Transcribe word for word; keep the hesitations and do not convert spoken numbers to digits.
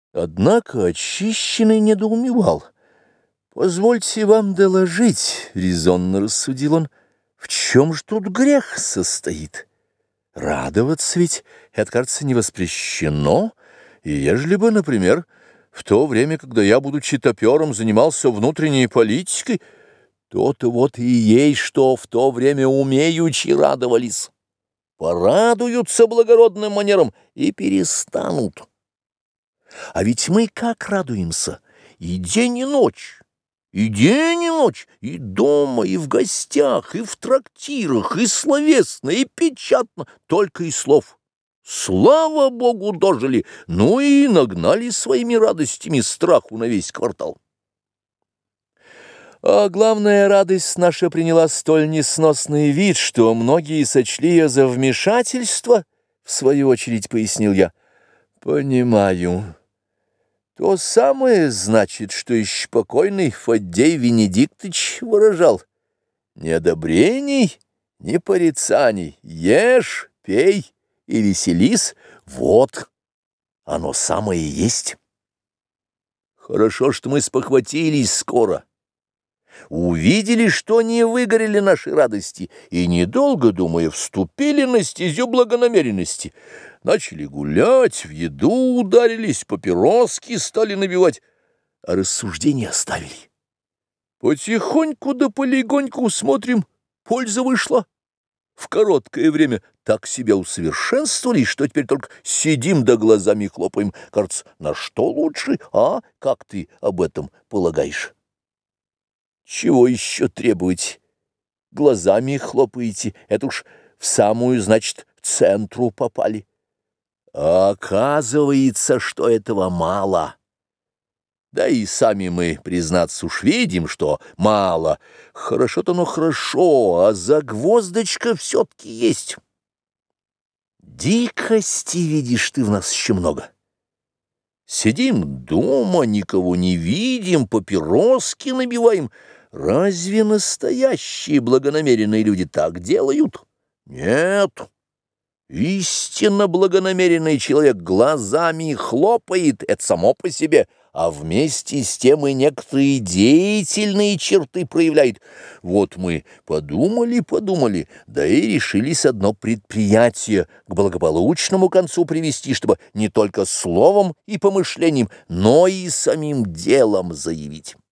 Однако очищенный недоумевал. «Позвольте вам доложить», — резонно рассудил он, — «в чем ж тут грех состоит? Радоваться ведь, это, кажется, не воспрещено, и ежели бы, например, в то время, когда я, будучи топером, занимался внутренней политикой, то-то вот и есть, что в то время умеючи радовались, порадуются благородным манерам и перестанут. А ведь мы как радуемся и день, и ночь, и день, и ночь, и дома, и в гостях, и в трактирах, и словесно, и печатно, только и слов. Слава Богу, дожили, ну и нагнали своими радостями страху на весь квартал. А главная радость наша приняла столь несносный вид, что многие сочли ее за вмешательство, в свою очередь пояснил я. Понимаю. То самое, значит, что еще покойный Фаддей Венедиктович выражал. Ни одобрений, ни порицаний. Ешь, пей и веселись. Вот оно самое и есть. Хорошо, что мы спохватились скоро. Увидели, что не выгорели наши радости, и, недолго думая, вступили на стезю благонамеренности. Начали гулять, в еду ударились, папироски стали набивать, а рассуждения оставили. Потихоньку да полегоньку смотрим, польза вышла. В короткое время так себя усовершенствовали, что теперь только сидим да глазами хлопаем. Кажется, на что лучше, а? Как ты об этом полагаешь? Чего еще требовать? Глазами хлопаете, это уж в самую, значит, центру попали. А оказывается, что этого мало. Да и сами мы, признаться, уж видим, что мало. Хорошо-то, ну хорошо, а загвоздочка все-таки есть. Дикости, видишь, ты в нас еще много. Сидим дома, никого не видим, папироски набиваем. Разве настоящие благонамеренные люди так делают? Нет. Истинно благонамеренный человек глазами хлопает, это само по себе, а вместе с тем и некоторые деятельные черты проявляет. Вот мы подумали-подумали, да и решились одно предприятие к благополучному концу привести, чтобы не только словом и помышлением, но и самим делом заявить.